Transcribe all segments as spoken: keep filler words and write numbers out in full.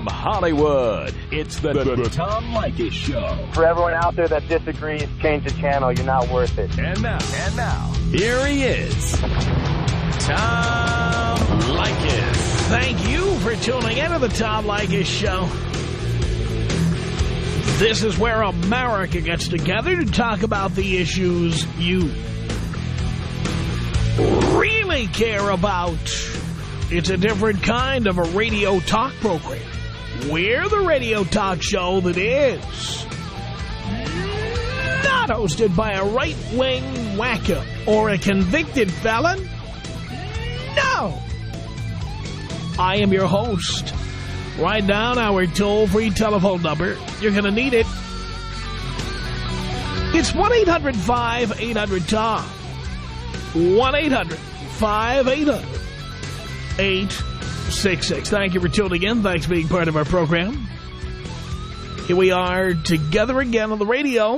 From Hollywood, it's the, the, the Tom Leykis Show. For everyone out there that disagrees, change the channel. You're not worth it. And now, and now, here he is, Tom Leykis. Thank you for tuning in to the Tom Leykis Show. This is where America gets together to talk about the issues you really care about. It's a different kind of a radio talk program. We're the radio talk show that is not hosted by a right-wing wacko or a convicted felon. No! I am your host. Write down our toll-free telephone number. You're going to need it. It's one eight hundred five eight hundred Tom. one eight hundred five eight hundred eight six six. Thank you for tuning in. Thanks for being part of our program. Here we are together again on the radio.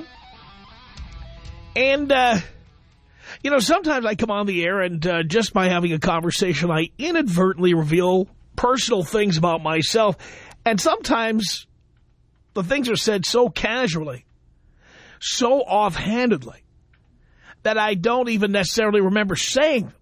And, uh, you know, sometimes I come on the air and uh, just by having a conversation, I inadvertently reveal personal things about myself. And sometimes the things are said so casually, so offhandedly, that I don't even necessarily remember saying them.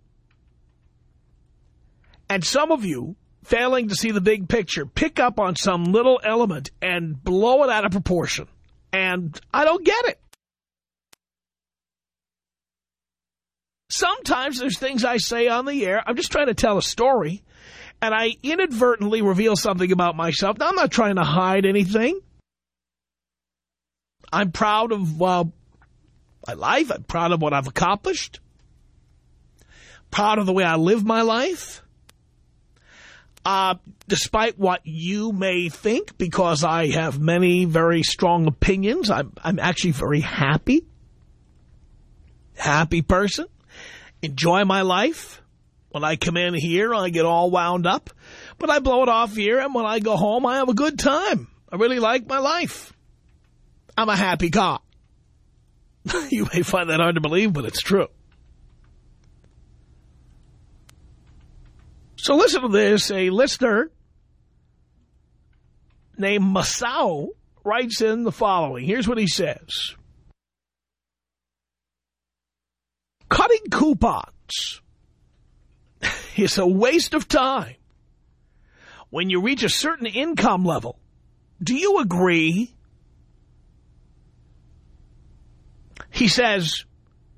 And some of you, failing to see the big picture, pick up on some little element and blow it out of proportion. And I don't get it. Sometimes there's things I say on the air. I'm just trying to tell a story, and I inadvertently reveal something about myself. Now, I'm not trying to hide anything. I'm proud of uh, my life. I'm proud of what I've accomplished. Proud of the way I live my life. Uh, despite what you may think, because I have many very strong opinions, I'm, I'm actually very happy. Happy person. Enjoy my life. When I come in here, I get all wound up. But I blow it off here, and when I go home, I have a good time. I really like my life. I'm a happy guy. You may find that hard to believe, but it's true. So listen to this. A listener named Masao writes in the following. Here's what he says. Cutting coupons is a waste of time. When you reach a certain income level, do you agree? He says,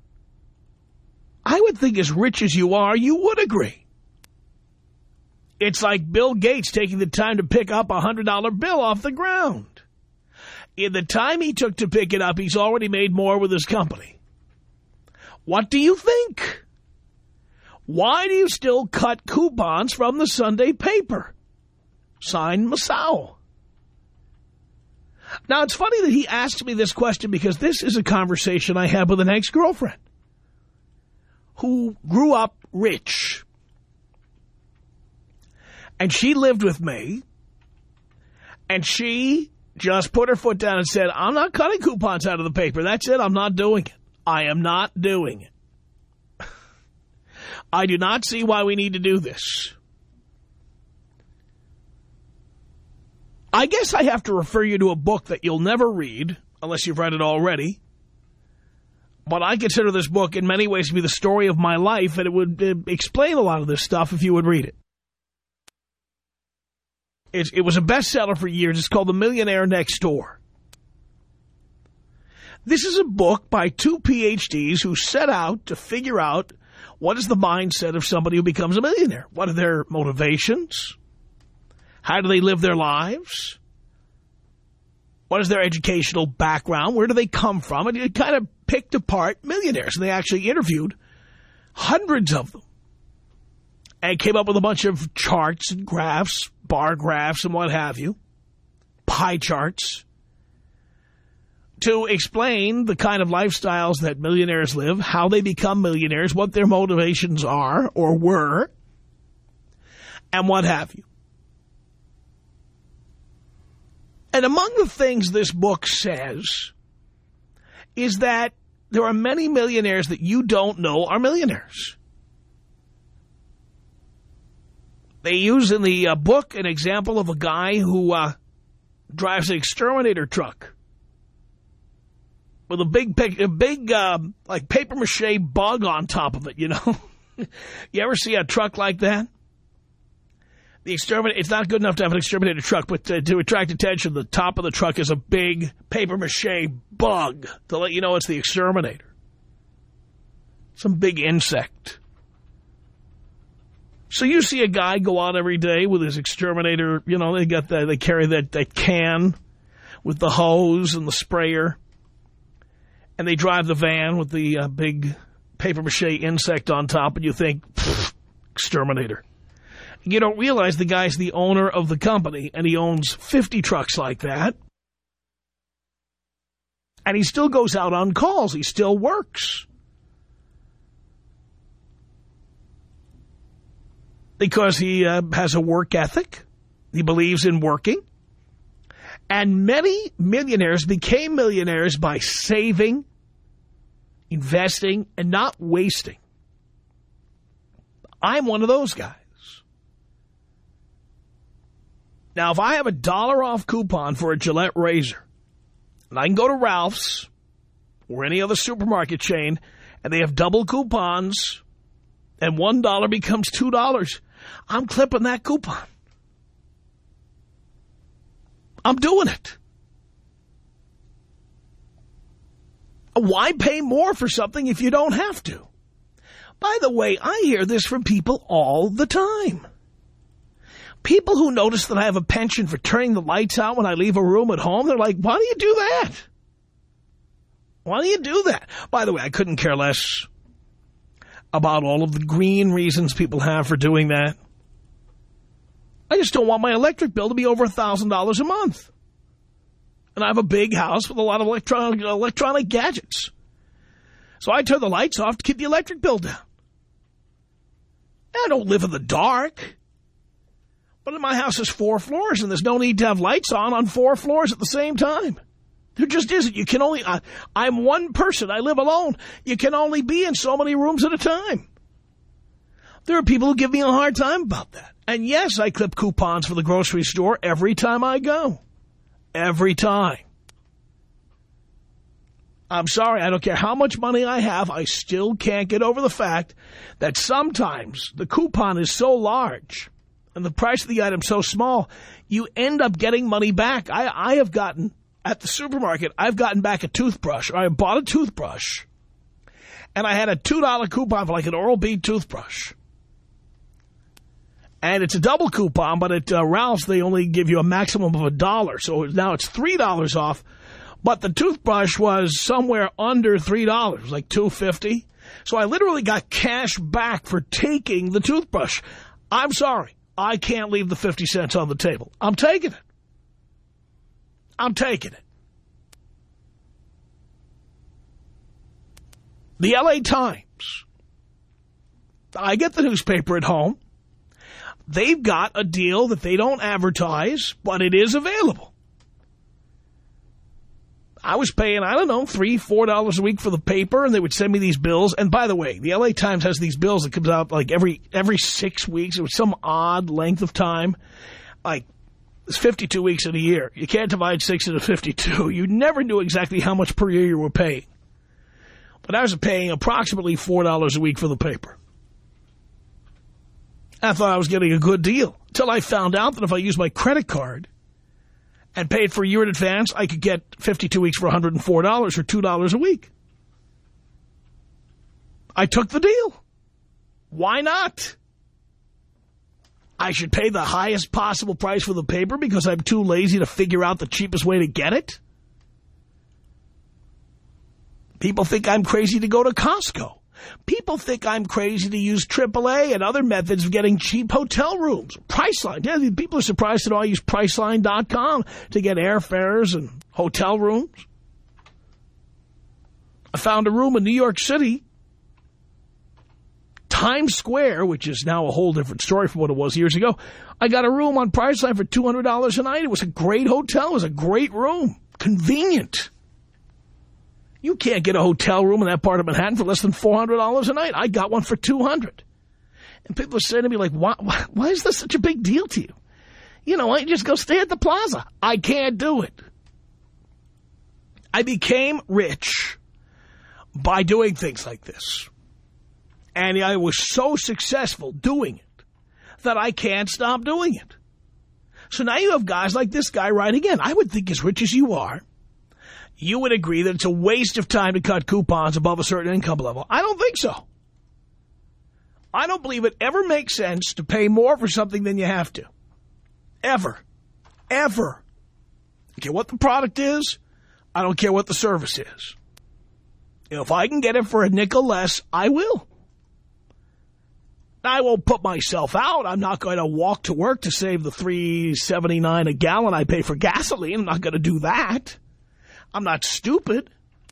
I would think as rich as you are, you would agree. It's like Bill Gates taking the time to pick up a one hundred dollar bill off the ground. In the time he took to pick it up, he's already made more with his company. What do you think? Why do you still cut coupons from the Sunday paper? Signed, Masao. Now, it's funny that he asked me this question because this is a conversation I had with an ex-girlfriend who grew up rich. And she lived with me, and she just put her foot down and said, I'm not cutting coupons out of the paper. That's it. I'm not doing it. I am not doing it. I do not see why we need to do this. I guess I have to refer you to a book that you'll never read, unless you've read it already. But I consider this book in many ways to be the story of my life, and it would uh, explain a lot of this stuff if you would read it. It, it was a bestseller for years. It's called The Millionaire Next Door. This is a book by two P H Ds who set out to figure out what is the mindset of somebody who becomes a millionaire. What are their motivations? How do they live their lives? What is their educational background? Where do they come from? And it kind of picked apart millionaires. And they actually interviewed hundreds of them. And came up with a bunch of charts and graphs, bar graphs and what have you, pie charts, to explain the kind of lifestyles that millionaires live, how they become millionaires, what their motivations are or were, and what have you. And among the things this book says is that there are many millionaires that you don't know are millionaires. They use in the uh, book an example of a guy who uh, drives an exterminator truck with a big, a big uh, like papier-mâché bug on top of it, you know? You ever see a truck like that? The exterminator, it's not good enough to have an exterminator truck, but to, to attract attention, the top of the truck is a big papier-mâché bug to let you know it's the exterminator. Some big insect. So you see a guy go out every day with his exterminator, you know, they got the, they carry that, that can with the hose and the sprayer. And they drive the van with the uh, big papier-mâché insect on top, and you think, exterminator. You don't realize the guy's the owner of the company, and he owns fifty trucks like that. And he still goes out on calls. He still works. Because he uh, has a work ethic. He believes in working. And many millionaires became millionaires by saving, investing, and not wasting. I'm one of those guys. Now, if I have a dollar off coupon for a Gillette razor, and I can go to Ralph's or any other supermarket chain, and they have double coupons, and one dollar becomes two dollars, I'm clipping that coupon. I'm doing it. Why pay more for something if you don't have to? By the way, I hear this from people all the time. People who notice that I have a penchant for turning the lights out when I leave a room at home, they're like, why do you do that? Why do you do that? By the way, I couldn't care less about all of the green reasons people have for doing that. I just don't want my electric bill to be over one thousand dollars a month. And I have a big house with a lot of electronic, electronic gadgets. So I turn the lights off to keep the electric bill down. I don't live in the dark. But my house is four floors, and there's no need to have lights on on four floors at the same time. There just isn't. You can only, I, I'm one person. I live alone. You can only be in so many rooms at a time. There are people who give me a hard time about that. And yes, I clip coupons for the grocery store every time I go. Every time. I'm sorry, I don't care how much money I have, I still can't get over the fact that sometimes the coupon is so large and the price of the item so small, you end up getting money back. I, I have gotten, at the supermarket, I've gotten back a toothbrush. I bought a toothbrush, and I had a two dollar coupon for like an Oral-B toothbrush. And it's a double coupon, but at uh, Ralph's, they only give you a maximum of a dollar. So now it's three dollars off. But the toothbrush was somewhere under three dollars. It was like two fifty. So I literally got cash back for taking the toothbrush. I'm sorry. I can't leave the fifty cents on the table. I'm taking it. I'm taking it. The L A Times. I get the newspaper at home. They've got a deal that they don't advertise, but it is available. I was paying, I don't know, three, four dollars a week for the paper, and they would send me these bills. And by the way, the L A Times has these bills that comes out like every every six weeks. It was some odd length of time. Like, it's fifty-two weeks in a year. You can't divide six into fifty-two. You never knew exactly how much per year you were paying. But I was paying approximately four dollars a week for the paper. I thought I was getting a good deal until I found out that if I used my credit card and paid for a year in advance, I could get fifty-two weeks for one hundred four dollars or two dollars a week. I took the deal. Why not? I should pay the highest possible price for the paper because I'm too lazy to figure out the cheapest way to get it. People think I'm crazy to go to Costco. People think I'm crazy to use triple A and other methods of getting cheap hotel rooms. Priceline. Yeah, people are surprised to know I use Priceline dot com to get airfares and hotel rooms. I found a room in New York City, Times Square, which is now a whole different story from what it was years ago. I got a room on Priceline for two hundred dollars a night. It was a great hotel. It was a great room. Convenient. You can't get a hotel room in that part of Manhattan for less than four hundred dollars a night. I got one for two hundred dollars. And people are saying to me, like, why, why, why is this such a big deal to you? You know, I just go stay at the plaza. I can't do it. I became rich by doing things like this. And I was so successful doing it that I can't stop doing it. So now you have guys like this guy writing in. I would think as rich as you are, you would agree that it's a waste of time to cut coupons above a certain income level. I don't think so. I don't believe it ever makes sense to pay more for something than you have to. Ever. Ever. I don't care what the product is. I don't care what the service is. You know, if I can get it for a nickel less, I will. I won't put myself out. I'm not going to walk to work to save the three seventy-nine a gallon I pay for gasoline. I'm not going to do that. I'm not stupid.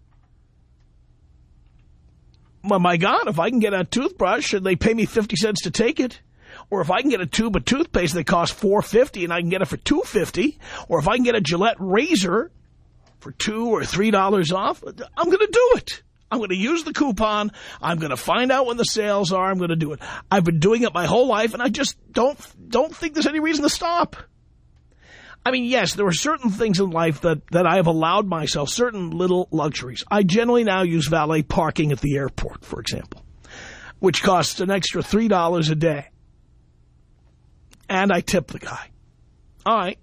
Well, my God, if I can get a toothbrush and they pay me fifty cents to take it, or if I can get a tube of toothpaste that costs four fifty and I can get it for two fifty, or if I can get a Gillette razor for two or three dollars off, I'm going to do it. I'm going to use the coupon. I'm going to find out when the sales are. I'm going to do it. I've been doing it my whole life, and I just don't don't think there's any reason to stop. I mean, yes, there are certain things in life that, that I have allowed myself, certain little luxuries. I generally now use valet parking at the airport, for example, which costs an extra three dollars a day. And I tip the guy. All right.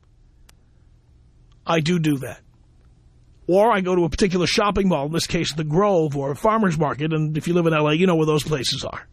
I do do that. Or I go to a particular shopping mall, in this case the Grove or a farmer's market, and if you live in L A, you know where those places are.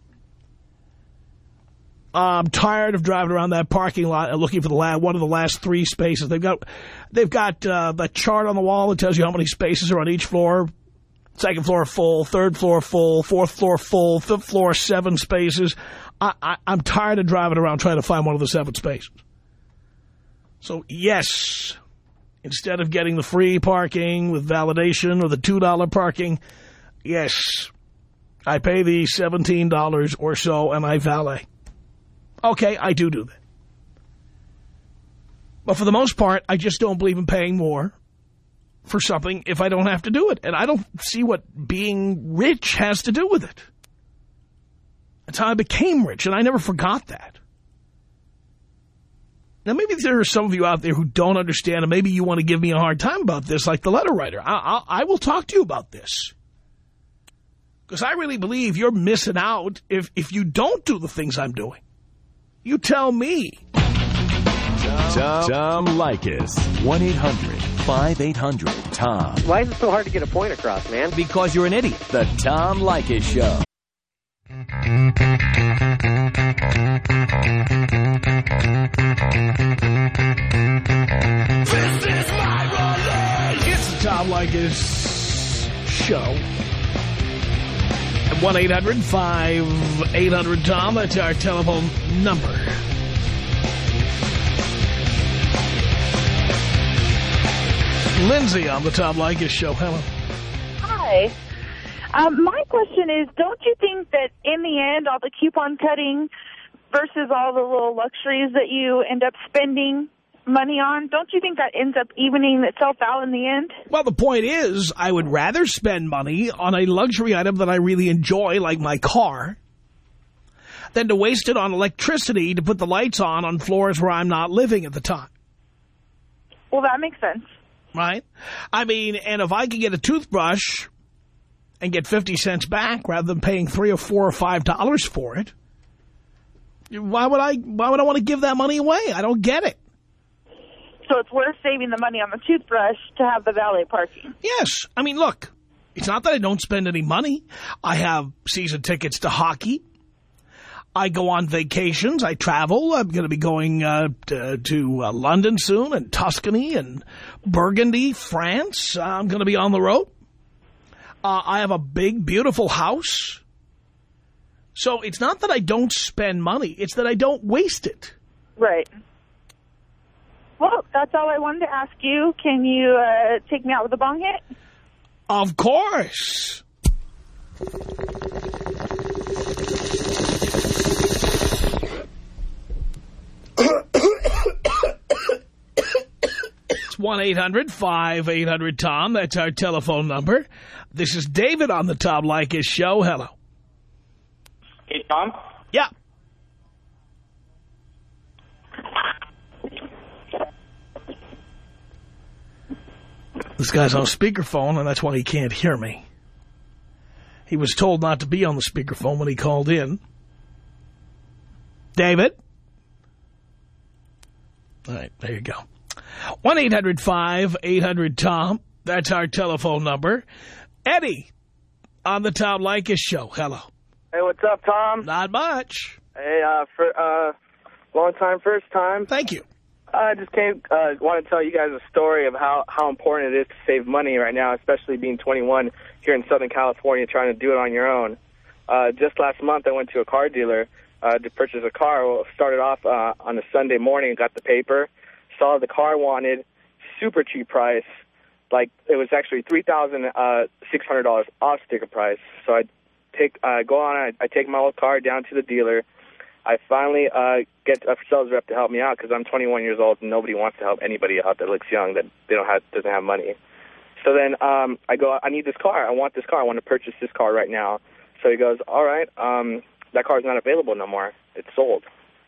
I'm tired of driving around that parking lot and looking for the last, one of the last three spaces. They've got they've got uh, that chart on the wall that tells you how many spaces are on each floor. Second floor full, third floor full, fourth floor full, fifth floor seven spaces. I, I, I'm tired of driving around trying to find one of the seven spaces. So, yes, instead of getting the free parking with validation or the two dollar parking, yes, I pay the seventeen dollars or so and I valet. Okay, I do do that. But for the most part, I just don't believe in paying more for something if I don't have to do it. And I don't see what being rich has to do with it. That's how I became rich, and I never forgot that. Now, maybe there are some of you out there who don't understand, and maybe you want to give me a hard time about this, like the letter writer. I, I, I will talk to you about this. Because I really believe you're missing out if, if you don't do the things I'm doing. You tell me. Tom, Tom Leykis. one eight hundred five eight hundred Tom. Why is it so hard to get a point across, man? Because you're an idiot. The Tom Leykis Show. This is my money. It's the Tom Leykis Show. one eight hundred five eight hundred Tom. That's our telephone number. Lindsay on the Tom Leykis Show. Hello. Hi. Um, my question is, don't you think that in the end, all the coupon cutting versus all the little luxuries that you end up spending money on, don't you think that ends up evening itself out in the end? Well, the point is, I would rather spend money on a luxury item that I really enjoy, like my car, than to waste it on electricity to put the lights on on floors where I'm not living at the time. Well, that makes sense. Right? I mean, and if I could get a toothbrush and get fifty cents back rather than paying three or four or five dollars for it, why would I, why would I want to give that money away? I don't get it. So it's worth saving the money on the toothbrush to have the valet parking. Yes. I mean, look, it's not that I don't spend any money. I have season tickets to hockey. I go on vacations. I travel. I'm going to be going uh, to, to uh, London soon, and Tuscany and Burgundy, France. Uh, I'm going to be on the road. Uh, I have a big, beautiful house. So it's not that I don't spend money. It's that I don't waste it. Right. Well, that's all I wanted to ask you. Can you uh, take me out with a bong hit? Of course. It's one eight hundred five eight hundred Tom. That's our telephone number. This is David on the Tom Leykis Show. Hello. Hey, Tom. Yeah. This guy's on speakerphone, and that's why he can't hear me. He was told not to be on the speakerphone when he called in. David? All right, there you go. one eight hundred five eight hundred Tom. That's our telephone number. Eddie on the Tom Leykis show. Hello. Hey, what's up, Tom? Not much. Hey, uh, for, uh, long time, first time. Thank you. I just came, uh, want to tell you guys a story of how, how important it is to save money right now, especially being twenty-one here in Southern California, trying to do it on your own. Uh, just last month, I went to a car dealer uh, to purchase a car. Well, started off uh, on a Sunday morning, got the paper, saw the car wanted, super cheap price. Like, it was actually three thousand six hundred dollars off sticker price. So I take, uh, go on, I, I take my old car down to the dealer. I finally uh, get a sales rep to help me out because I'm twenty-one years old and nobody wants to help anybody out that looks young that they don't have doesn't have money. So then um, I go, I need this car. I want this car. I want to purchase this car right now. So he goes, all right, um, that car's not available no more. It's sold.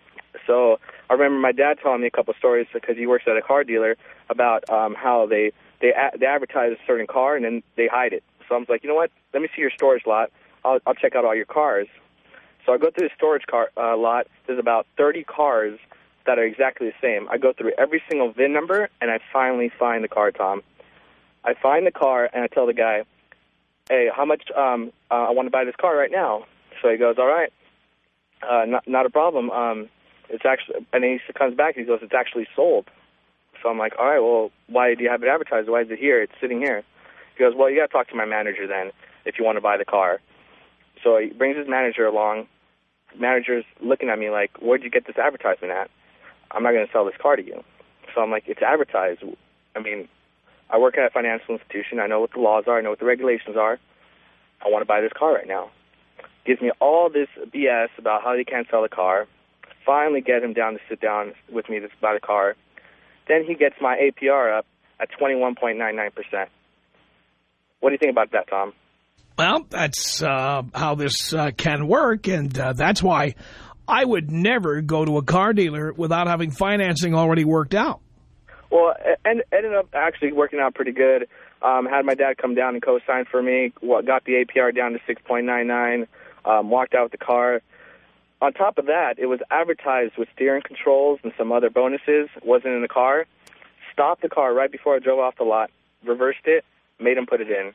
So I remember my dad telling me a couple of stories because he works at a car dealer about um, how they they a they advertise a certain car and then they hide it. So I was like, you know what? Let me see your storage lot. I'll, I'll check out all your cars. So I go through the storage car uh, lot. There's about thirty cars that are exactly the same. I go through every single V I N number, and I finally find the car, Tom. I find the car, and I tell the guy, hey, how much um, uh, I want to buy this car right now. So he goes, all right, uh, not, not a problem. Um, it's actually, and then he comes back, and he goes, it's actually sold. So I'm like, all right, well, why do you have it advertised? Why is it here? It's sitting here. He goes, well, you got to talk to my manager then if you want to buy the car. So he brings his manager along. The manager's looking at me like, where'd you get this advertisement at? I'm not going to sell this car to you. So I'm like, it's advertised. I mean, I work at a financial institution. I know what the laws are. I know what the regulations are. I want to buy this car right now. Gives me all this B S about how they can't sell the car. Finally get him down to sit down with me to buy the car. Then he gets my A P R up at twenty-one point nine nine percent. What do you think about that, Tom? Well, that's uh, how this uh, can work, and uh, that's why I would never go to a car dealer without having financing already worked out. Well, it ended up actually working out pretty good. Um, had my dad come down and co-sign for me, got the A P R down to six point nine nine, um, walked out with the car. On top of that, it was advertised with steering controls and some other bonuses, wasn't in the car. Stopped the car right before I drove off the lot, reversed it, made him put it in.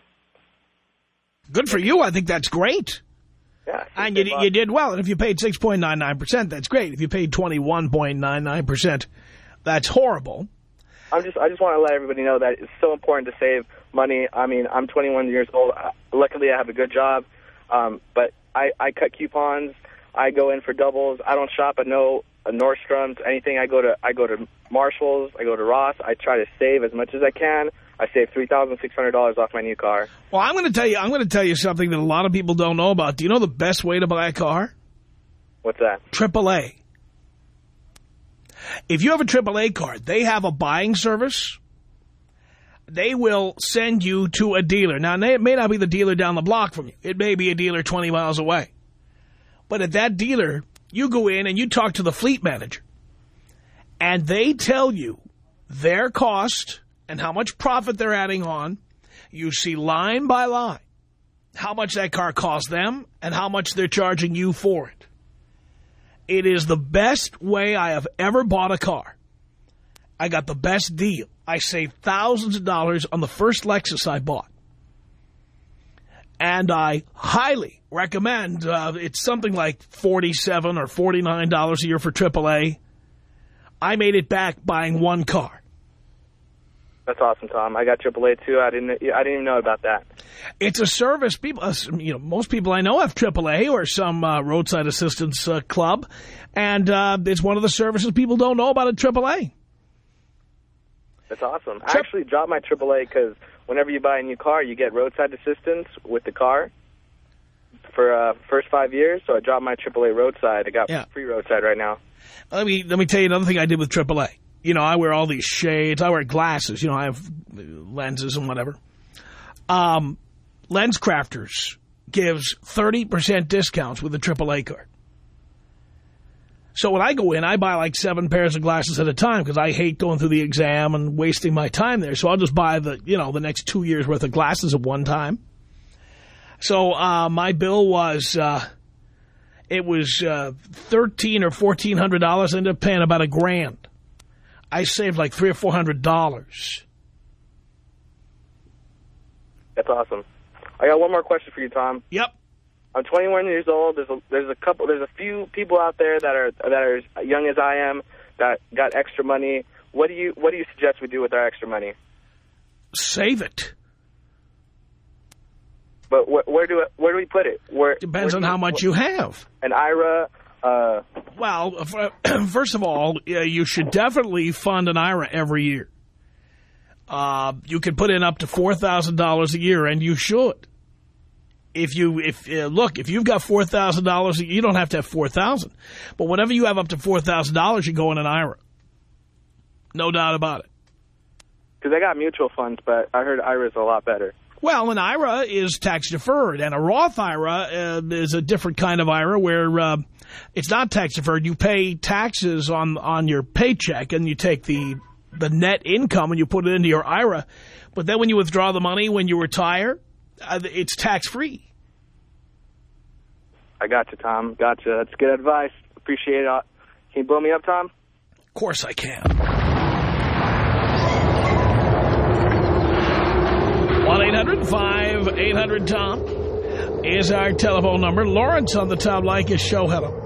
Good for you. I think that's great. Yeah, and you, you did well. And if you paid six point nine nine percent, that's great. If you paid twenty-one point nine nine percent, that's horrible. I'm just, I just want to let everybody know that it's so important to save money. I mean, I'm twenty-one years old. Luckily, I have a good job. Um, but I, I cut coupons. I go in for doubles. I don't shop at no uh, Nordstrom's, anything. I go to I go to Marshalls. I go to Ross. I try to save as much as I can. I saved three thousand six hundred dollars off my new car. Well, I'm going to tell you. I'm going to tell you something that a lot of people don't know about. Do you know the best way to buy a car? What's that? triple A. If you have a triple A card, they have a buying service. They will send you to a dealer. Now, it may not be the dealer down the block from you. It may be a dealer twenty miles away. But at that dealer, you go in and you talk to the fleet manager. And they tell you their cost and how much profit they're adding on. You see line by line how much that car cost them and how much they're charging you for it. It is the best way I have ever bought a car. I got the best deal. I saved thousands of dollars on the first Lexus I bought. And I highly recommend, uh, it's something like forty-seven dollars or forty-nine dollars a year for triple A. I made it back buying one car. That's awesome, Tom. I got triple A too. I didn't. I didn't even know about that. It's a service. People, uh, you know, most people I know have triple A or some uh, roadside assistance uh, club, and uh, it's one of the services people don't know about at triple A. That's awesome. I actually dropped my triple A because whenever you buy a new car, you get roadside assistance with the car for uh, first five years. So I dropped my triple A roadside. I got yeah. free roadside right now. Let me let me tell you another thing I did with triple A. You know, I wear all these shades. I wear glasses. You know, I have lenses and whatever. Um, Lens Crafters gives thirty percent discounts with the triple A card. So when I go in, I buy like seven pairs of glasses at a time because I hate going through the exam and wasting my time there. So I'll just buy the, you know, the next two years worth of glasses at one time. So uh, my bill was, uh, it was uh, thirteen or fourteen hundred dollars. I ended up paying about a grand. I saved like three or four hundred dollars. That's awesome. I got one more question for you, Tom. Yep. I'm twenty-one years old. There's a, there's a couple, there's a few people out there that are that are as young as I am that got extra money. What do you what do you suggest we do with our extra money? Save it. But wh where do where do we put it? Where depends where on you, how much you have. An I R A. Uh, well, first of all, you should definitely fund an I R A every year. Uh, you can put in up to four thousand dollars a year, and you should. If you, if uh, look, if you've got four thousand dollars, you don't have to have four thousand dollars. But whenever you have up to four thousand dollars, you go in an I R A. No doubt about it. Because I got mutual funds, but I heard I R A's a lot better. Well, an I R A is tax-deferred, and a Roth I R A uh, is a different kind of I R A where uh, it's not tax-deferred. You pay taxes on, on your paycheck, and you take the, the net income and you put it into your I R A. But then when you withdraw the money, when you retire, uh, it's tax-free. I got you, Tom. Got you. That's good advice. Appreciate it. Can you blow me up, Tom? Of course I can. one eight hundred five eight hundred Tom is our telephone number. Lawrence on the Tom Leykis show. Hello.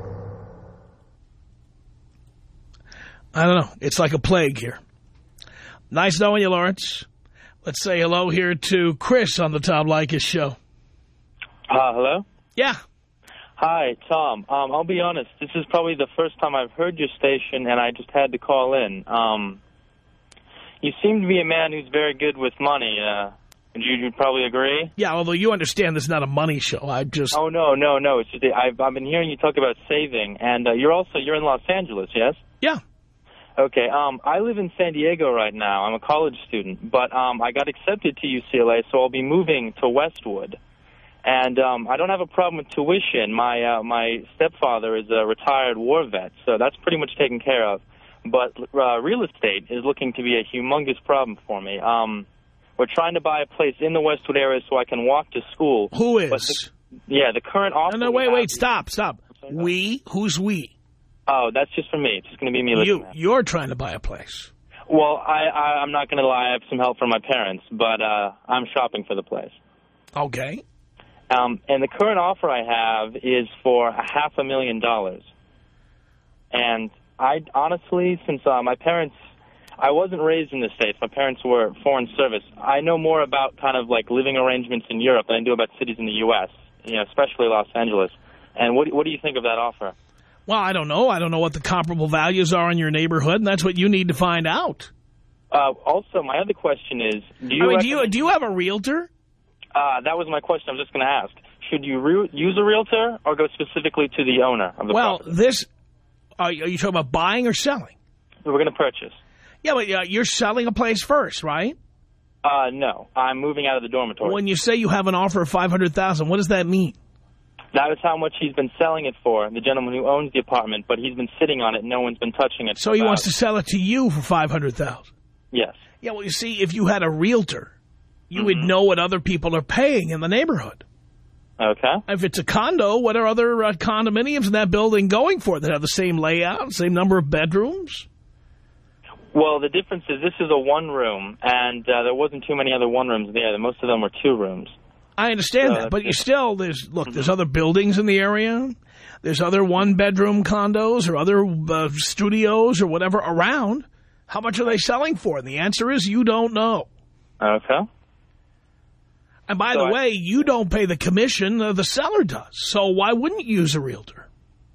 I don't know. It's like a plague here. Nice knowing you, Lawrence. Let's say hello here to Chris on the Tom Leykis show. Uh, hello? Yeah. Hi, Tom. Um, I'll be honest. This is probably the first time I've heard your station, and I just had to call in. Um, you seem to be a man who's very good with money. Uh, would you you'd probably agree? Yeah, although you understand this is not a money show. I just... Oh, no, no, no. It's just, I've, I've been hearing you talk about saving, and uh, you're also, you're in Los Angeles, yes? Yeah. Okay, um, I live in San Diego right now. I'm a college student, but um, I got accepted to U C L A, so I'll be moving to Westwood. And um, I don't have a problem with tuition. My uh, my stepfather is a retired war vet, so that's pretty much taken care of. But uh, real estate is looking to be a humongous problem for me. Um, we're trying to buy a place in the Westwood area so I can walk to school. Who is? The, yeah, the current offer... No, no, wait, wait, stop, stop. We? Who's we? Oh, that's just for me. It's just going to be me listening. You, you're trying to buy a place. Well, I, I, I'm not going to lie. I have some help from my parents, but uh, I'm shopping for the place. Okay. Um, and the current offer I have is for a half a million dollars. And I honestly, since uh, my parents, I wasn't raised in the States. My parents were foreign service. I know more about kind of like living arrangements in Europe than I do about cities in the U S, you know, especially Los Angeles. And what, what do you think of that offer? Well, I don't know. I don't know what the comparable values are in your neighborhood, and that's what you need to find out. Uh, also, my other question is, do you, I mean, do you do you have a realtor? Uh, that was my question. I was just going to ask. Should you re use a realtor or go specifically to the owner of the well, property? Well, this, are you, are you talking about buying or selling? We're going to purchase. Yeah, but uh, you're selling a place first, right? Uh, no. I'm moving out of the dormitory. When you say you have an offer of five hundred thousand dollars, what does that mean? That is how much he's been selling it for, the gentleman who owns the apartment, but he's been sitting on it. No one's been touching it. So he wants to sell it to you for five hundred thousand dollars? Yes. Yeah, well, you see, if you had a realtor, you mm-hmm. would know what other people are paying in the neighborhood. Okay. If it's a condo, what are other uh, condominiums in that building going for that have the same layout, same number of bedrooms? Well, the difference is this is a one-room, and uh, there wasn't too many other one-rooms there. Most of them were two rooms. I understand so that, but you still, there's, look, mm-hmm. there's other buildings in the area. There's other one-bedroom condos or other uh, studios or whatever around. How much are they selling for? And the answer is you don't know. Okay. And by so the I, way, you don't pay the commission, uh, the seller does. So why wouldn't you use a realtor?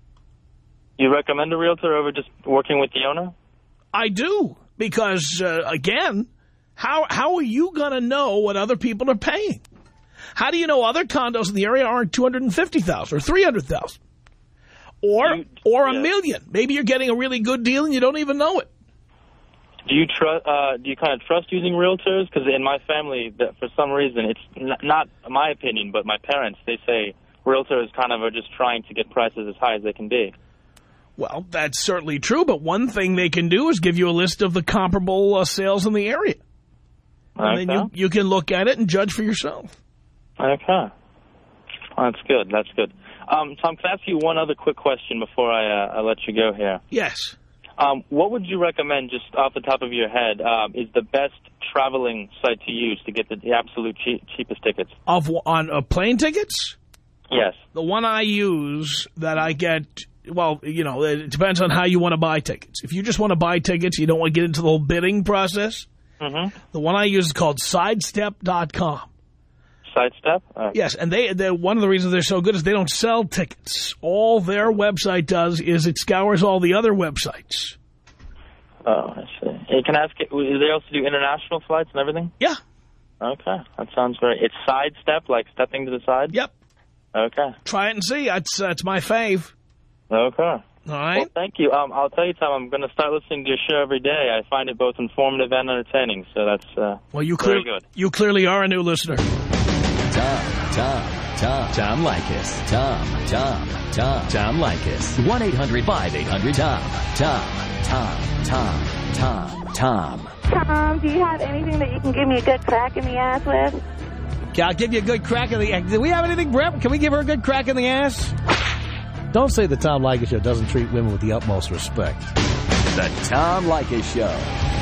You recommend a realtor over just working with the owner? I do, because, uh, again, how how are you going to know what other people are paying? How do you know other condos in the area aren't two hundred fifty thousand dollars or three hundred thousand dollars? Or, or a yeah. million. Maybe you're getting a really good deal and you don't even know it. Do you trust? Uh, do you kind of trust using realtors? Because in my family, that for some reason, it's n not my opinion, but my parents, they say realtors kind of are just trying to get prices as high as they can be. Well, that's certainly true, but one thing they can do is give you a list of the comparable uh, sales in the area. And Okay. then you, you can look at it and judge for yourself. Okay. That's good. That's good. Um, Tom, can I ask you one other quick question before I, uh, I let you go here? Yes. Um, what would you recommend, just off the top of your head, um, is the best traveling site to use to get the, the absolute cheap, cheapest tickets? Of On uh, plane tickets? Yes. The one I use that I get, well, you know, it depends on how you want to buy tickets. If you just want to buy tickets, you don't want to get into the whole bidding process, Mm-hmm. the one I use is called sidestep dot com. Sidestep? All right. Yes, and they they're, one of the reasons they're so good is they don't sell tickets. All their website does is it scours all the other websites. Oh, I see. Hey, can I ask, do they also do international flights and everything? Yeah. Okay. That sounds great. It's sidestep, like stepping to the side? Yep. Okay. Try it and see. That's, that's my fave. Okay. All right. Well, thank you. Um, I'll tell you, Tom, I'm going to start listening to your show every day. I find it both informative and entertaining, so that's uh, Well, you very clearly good. you clearly are a new listener. Tom, Tom, Tom, Tom Leykis. Tom, Tom, Tom, Tom Leykis. one eight hundred five eight hundred Tom. Tom, Tom, Tom, Tom, Tom. Tom, do you have anything that you can give me a good crack in the ass with? Okay, I'll give you a good crack in the ass. Do we have anything, Brett? Can we give her a good crack in the ass? Don't say the Tom Leykis Show doesn't treat women with the utmost respect. The Tom Leykis Show.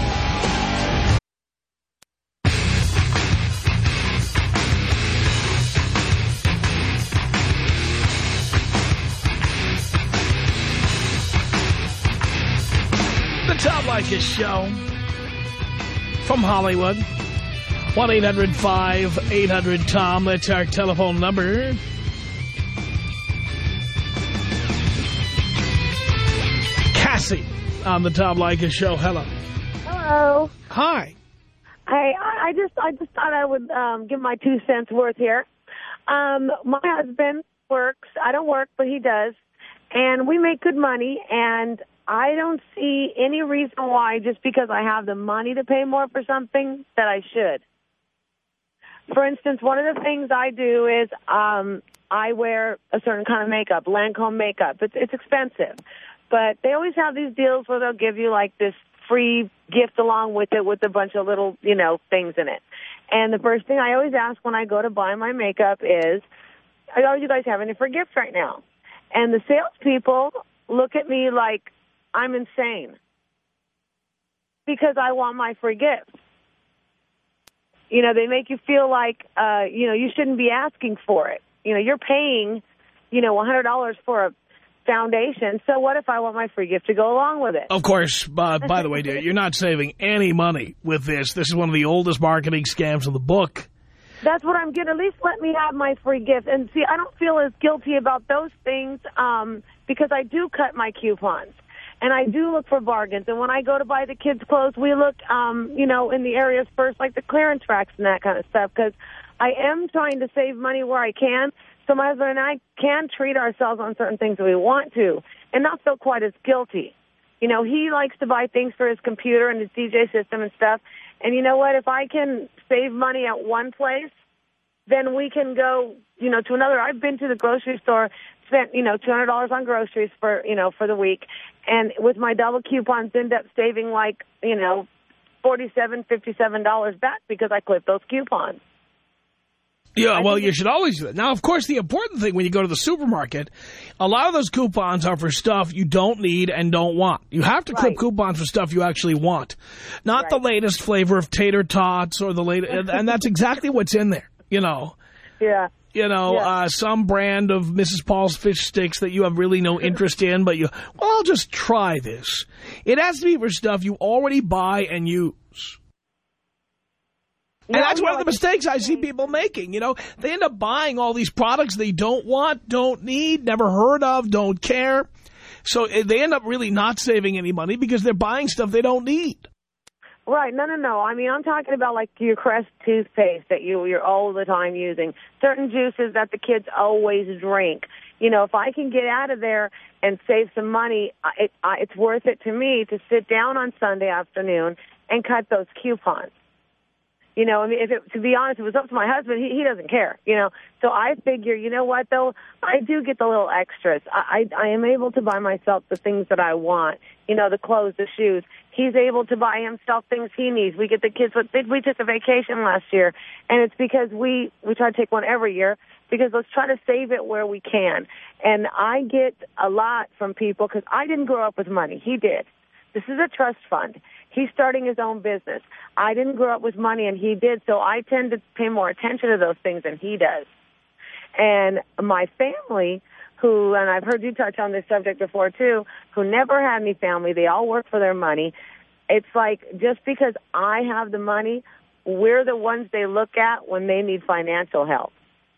The Tom Leykis Show from Hollywood. one eight hundred five eight hundred Tom. That's our telephone number. Cassie on the Tom Leykis Show. Hello. Hello. Hi. Hey, I I just I just thought I would um, give my two cents worth here. Um, my husband works. I don't work, but he does, and we make good money. And I don't see any reason why, just because I have the money to pay more for something, that I should. For instance, one of the things I do is um, I wear a certain kind of makeup, Lancome makeup. It's it's expensive, but they always have these deals where they'll give you like this free gift along with it with a bunch of little, you know, things in it. And the first thing I always ask when I go to buy my makeup is, are you guys having it for gifts right now? And the salespeople look at me like I'm insane because I want my free gift. You know, they make you feel like, uh, you know, you shouldn't be asking for it. You know, you're paying, you know, one hundred dollars for a foundation. So what if I want my free gift to go along with it? Of course, uh, by the way, dear, you're not saving any money with this. This is one of the oldest marketing scams in the book. That's what I'm getting. At least let me have my free gift. And see, I don't feel as guilty about those things um, because I do cut my coupons. And I do look for bargains. And when I go to buy the kids' clothes, we look, um, you know, in the areas first, like the clearance racks and that kind of stuff, because I am trying to save money where I can. So my husband and I can treat ourselves on certain things that we want to and not feel quite as guilty. You know, he likes to buy things for his computer and his D J system and stuff. And you know what? If I can save money at one place, then we can go, you know, to another. I've been to the grocery store, spent, you know, two hundred dollars on groceries for, you know, for the week. And with my double coupons, end up saving like, you know, forty-seven dollars, fifty-seven dollars back because I clipped those coupons. Yeah, well, you should always do that. Now, of course, the important thing when you go to the supermarket, a lot of those coupons are for stuff you don't need and don't want. You have to clip Right. coupons for stuff you actually want, not Right. the latest flavor of tater tots or the latest, and, and that's exactly what's in there, you know. Yeah. You know, Yeah. uh, some brand of Missus Paul's fish sticks that you have really no interest in, but you, well, I'll just try this. It has to be for stuff you already buy and use. And Yeah, that's I one know. of the mistakes I see people making. You know, they end up buying all these products they don't want, don't need, never heard of, don't care. So eh, they end up really not saving any money because they're buying stuff they don't need. Right. No, no, no. I mean, I'm talking about like your Crest toothpaste that you, you're all the time using. Certain juices that the kids always drink. You know, if I can get out of there and save some money, I- it, I, it's worth it to me to sit down on Sunday afternoon and cut those coupons. You know, I mean, if it, to be honest, if it was up to my husband, he, he doesn't care, you know. So I figure, you know what, though, I do get the little extras. I, I, I am able to buy myself the things that I want, you know, the clothes, the shoes. He's able to buy himself things he needs. We get the kids, what we took a vacation last year, and it's because we, we try to take one every year, because let's try to save it where we can. And I get a lot from people, because I didn't grow up with money. He did. This is a trust fund. He's starting his own business. I didn't grow up with money, and he did, so I tend to pay more attention to those things than he does. And my family, who, and I've heard you touch on this subject before too, who never had any family, they all work for their money. It's like, just because I have the money, we're the ones they look at when they need financial help.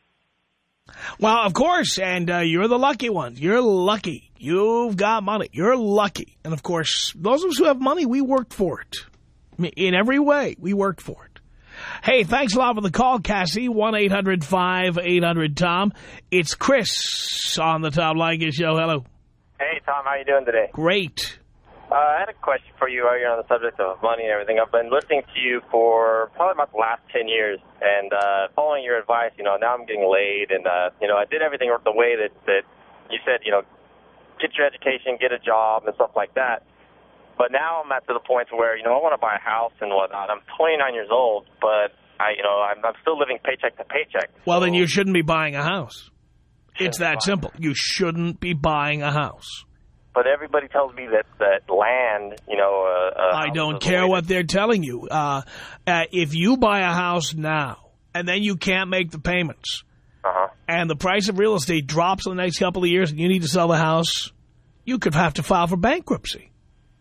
Well, of course, and uh, you're the lucky ones. You're lucky. You've got money. You're lucky. And, of course, those of us who have money, we worked for it. In every way, we worked for it. Hey, thanks a lot for the call, Cassie. one eight hundred five eight hundred Tom. It's Chris on the Tom Leykis Show. Hello. Hey, Tom. How you doing today? Great. Uh, I had a question for you while you're on the subject of money and everything. I've been listening to you for probably about the last ten years, and uh, following your advice, you know, now I'm getting laid, and, uh, you know, I did everything the way that, that you said, you know, get your education, get a job, and stuff like that. But now I'm at to the point where, you know, I want to buy a house and whatnot. I'm twenty-nine years old, but, I, you know, I'm, I'm still living paycheck to paycheck. Well, so then you shouldn't be buying a house. It's that simple. You shouldn't be buying a house. But everybody tells me that, that land, you know... Uh, uh, I don't care what they're telling you. Uh, uh, if you buy a house now, and then you can't make the payments, uh-huh. and the price of real estate drops in the next couple of years, and you need to sell the house, you could have to file for bankruptcy.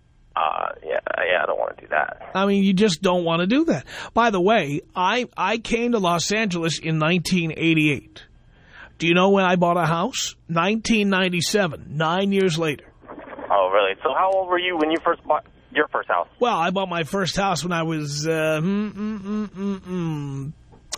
Uh, yeah, yeah, I don't want to do that. I mean, you just don't want to do that. By the way, I, I came to Los Angeles in nineteen eighty-eight. Do you know when I bought a house? nineteen ninety-seven, nine years later. Oh, really? So how old were you when you first bought your first house? Well, I bought my first house when I was, uh, mm, mm, mm, mm, mm.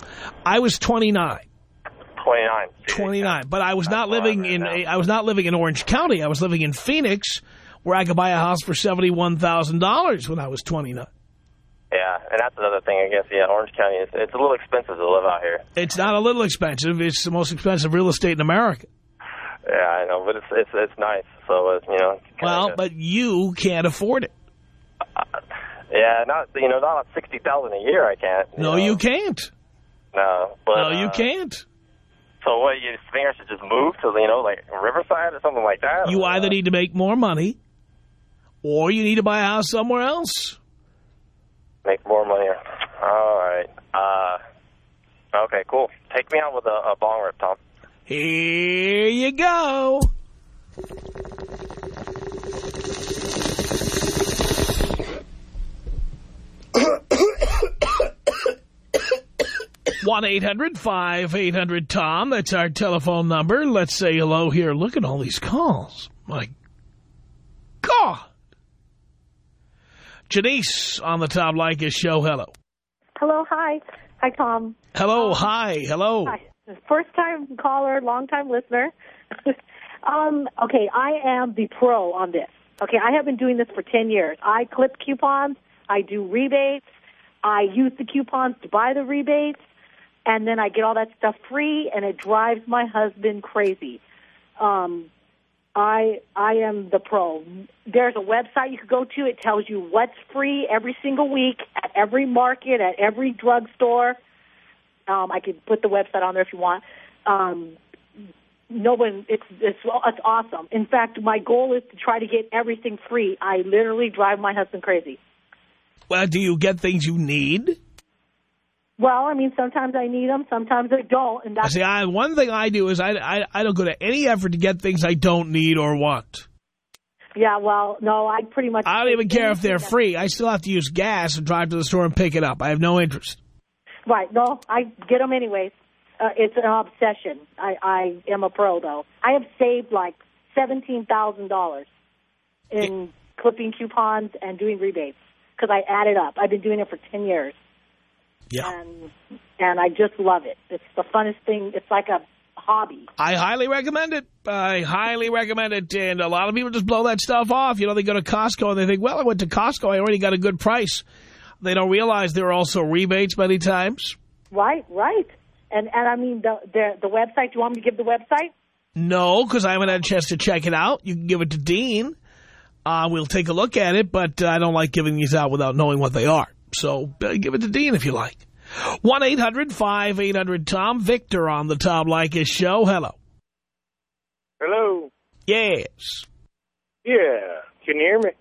I was twenty-nine. twenty-nine. twenty-nine. But I was not living in, a, I was not living in Orange County. I was living in Phoenix, where I could buy a house for seventy-one thousand dollars when I was twenty-nine. Yeah, and that's another thing, I guess. Yeah, Orange County, is, it's a little expensive to live out here. It's not a little expensive. It's the most expensive real estate in America. Yeah, I know, but it's it's it's nice. So uh, you know. Well, good. But you can't afford it. Uh, yeah, not you know not sixty thousand a year. I can't. You no, know? you can't. No, but no, you uh, can't. So what? You think I should just move to you know like Riverside or something like that? You or, either uh, need to make more money, or you need to buy a house somewhere else. Make more money. All right. Uh, okay, cool. Take me out with a, a bong rip, Tom. Here you go. one eight hundred five eight hundred Tom. That's our telephone number. Let's say hello here. Look at all these calls. My God. Janice on the Tom Leykis Show. Hello. Hello. Hi. Hi, Tom. Hello. Um, hi. Hello. Hi. First-time caller, long-time listener. um, okay, I am the pro on this. Okay, I have been doing this for ten years. I clip coupons. I do rebates. I use the coupons to buy the rebates. And then I get all that stuff free, and it drives my husband crazy. Um, I I am the pro. There's a website you could go to. It tells you what's free every single week at every market, at every drugstore. Um, I could put the website on there if you want. Um, no one, it's, it's it's awesome. In fact, my goal is to try to get everything free. I literally drive my husband crazy. Well, do you get things you need? Well, I mean, sometimes I need them, sometimes I don't. And that's See, I, one thing I do is I, I, I don't go to any effort to get things I don't need or want. Yeah, well, no, I pretty much... I don't even care if they're free. I still have to use gas and drive to the store and pick it up. I have no interest. Right, no, I get them anyways. Uh, it's an obsession. I, I am a pro, though. I have saved like seventeen thousand dollars in it, clipping coupons and doing rebates because I added up. I've been doing it for ten years. Yeah. And, and I just love it. It's the funnest thing. It's like a hobby. I highly recommend it. I highly recommend it. And a lot of people just blow that stuff off. You know, they go to Costco and they think, well, I went to Costco. I already got a good price. They don't realize there are also rebates many times. Right, right. And and I mean, the, the, the website, do you want me to give the website? No, because I haven't had a chance to check it out. You can give it to Dean. Uh, we'll take a look at it, but uh, I don't like giving these out without knowing what they are. So uh, give it to Dean if you like. one eight hundred five eight hundred Tom. Victor on the Tom Leykis Show. Hello. Hello. Yes. Yeah. Can you hear me?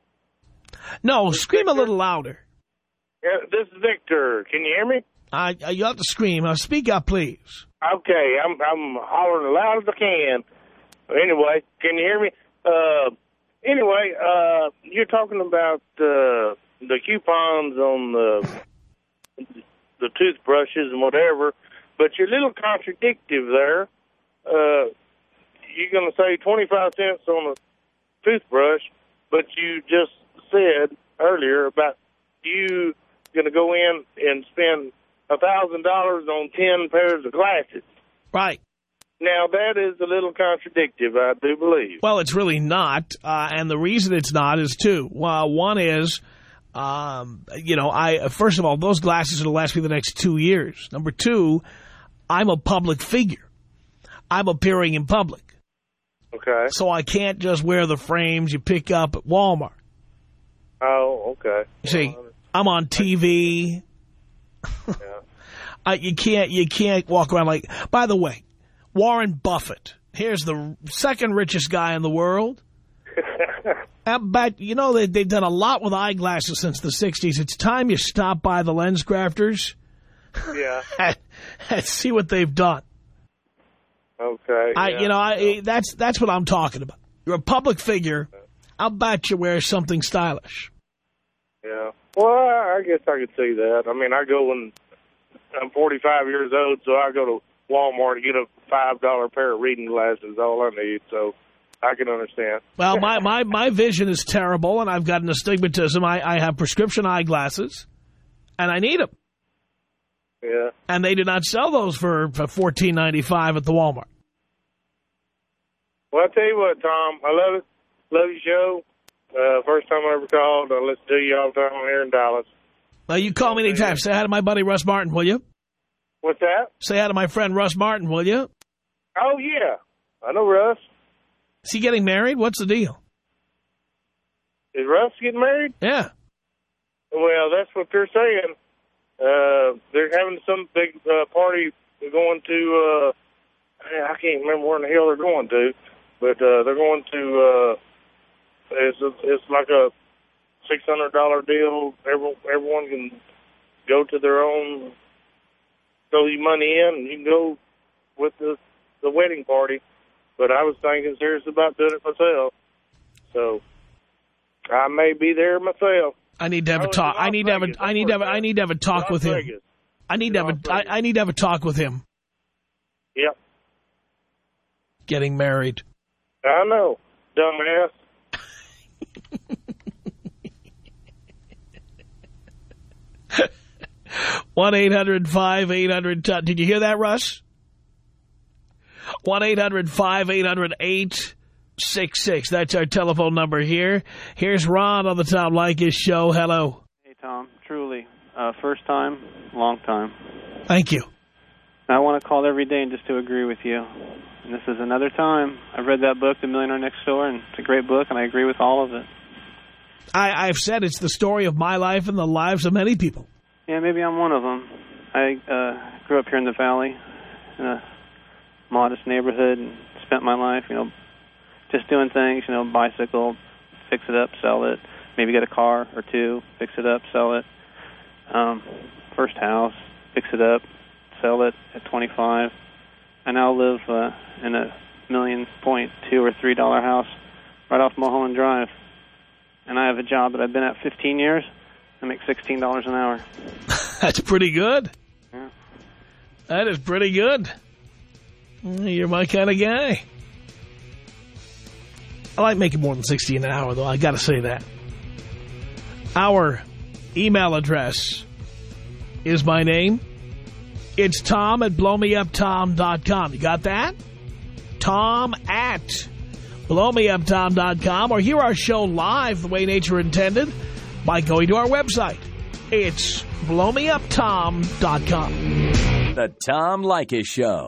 No, scream Victor? A little louder. Yeah, this is Victor. Can you hear me? Uh, you have to scream. Now speak up, please. Okay, I'm I'm hollering as loud as I can. Anyway, can you hear me? Uh, anyway, uh, you're talking about uh, the coupons on the the toothbrushes and whatever, but you're a little contradictive there. Uh, you're going to say twenty-five cents on a toothbrush, but you just said earlier about you going to go in and spend a thousand dollars on ten pairs of glasses. Right. Now, that is a little contradictive, I do believe. Well, it's really not, uh, and the reason it's not is two. Well, one is, um, you know, I first of all, those glasses will last me the next two years. Number two, I'm a public figure. I'm appearing in public. Okay. So I can't just wear the frames you pick up at Walmart. Oh, okay. You see, I'm on T V. Yeah. I, you can't, you can't walk around like, by the way, Warren Buffett, here's the second richest guy in the world. But, you know, they, they've done a lot with eyeglasses since the sixties. It's time you stop by the Lens Crafters. Yeah. and, and see what they've done. Okay. I, yeah. You know, I, that's, that's what I'm talking about. You're a public figure. I'll bet you wear something stylish. Yeah. Well, I guess I could see that. I mean, I go when I'm forty-five years old, so I go to Walmart to get a five dollar pair of reading glasses, all I need, so I can understand. Well, my, my, my vision is terrible, and I've got an astigmatism. I, I have prescription eyeglasses, and I need them. Yeah. And they do not sell those for, for fourteen ninety-five at the Walmart. Well, I'll tell you what, Tom, I love it. Love your show. Uh, first time I ever called. I listen to you all the time here in Dallas. Well, you call me anytime. Say hi to my buddy Russ Martin, will you? What's that? Say hi to my friend Russ Martin, will you? Oh, yeah. I know Russ. Is he getting married? What's the deal? Is Russ getting married? Yeah. Well, that's what they're saying. Uh, they're having some big uh, party going to, uh, I can't remember where in the hell they're going to, but uh, they're going to, uh, it's, a, it's like a six hundred dollar deal. Everyone, everyone can go to their own, throw your money in, and you can go with the, the wedding party. But I was thinking serious about doing it myself. So I may be there myself. I need to have a talk. I need to have a. I need to have. A, I need to have a talk with him. I need to have a. I, I need to have a talk with him. Yep. Getting married. I know, dumbass. one eight hundred five eight hundred Did you hear that, Russ? one eight hundred five eight hundred eight six six. That's our telephone number here. Here's Ron on the Tom Leykis Show. Hello. Hey, Tom. Truly. Uh, first time, long time. Thank you. I want to call every day and just to agree with you. And this is another time. I've read that book, The Millionaire Next Door, and it's a great book, and I agree with all of it. I, I've said it's the story of my life and the lives of many people. Yeah, maybe I'm one of them. I uh, grew up here in the Valley in a modest neighborhood and spent my life, you know, just doing things, you know, bicycle, fix it up, sell it, maybe get a car or two, fix it up, sell it. Um, first house, fix it up, sell it at twenty-five. I now live uh, in a million point two or three dollar house right off Mulholland Drive. And I have a job that I've been at fifteen years. I make sixteen dollars an hour. That's pretty good. Yeah. That is pretty good. You're my kind of guy. I like making more than sixteen an hour, though. I got to say that. Our email address is my name. It's Tom at blow me up tom dot com. You got that? Tom at blow me up tom dot com. Or hear our show live the way nature intended by going to our website, It's blow me up tom dot com. The Tom Leykis Show.